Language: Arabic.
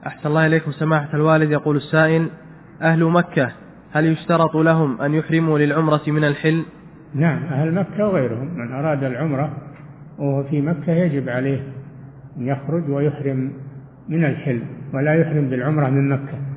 أحسن الله إليكم سماحة الوالد. يقول السائل: أهل مكة هل يشترط لهم أن يحرموا للعمرة من الحل؟ نعم، أهل مكة وغيرهم من أراد العمرة وهو في مكة يجب عليه أن يخرج ويحرم من الحل ولا يحرم بالعمرة من مكة.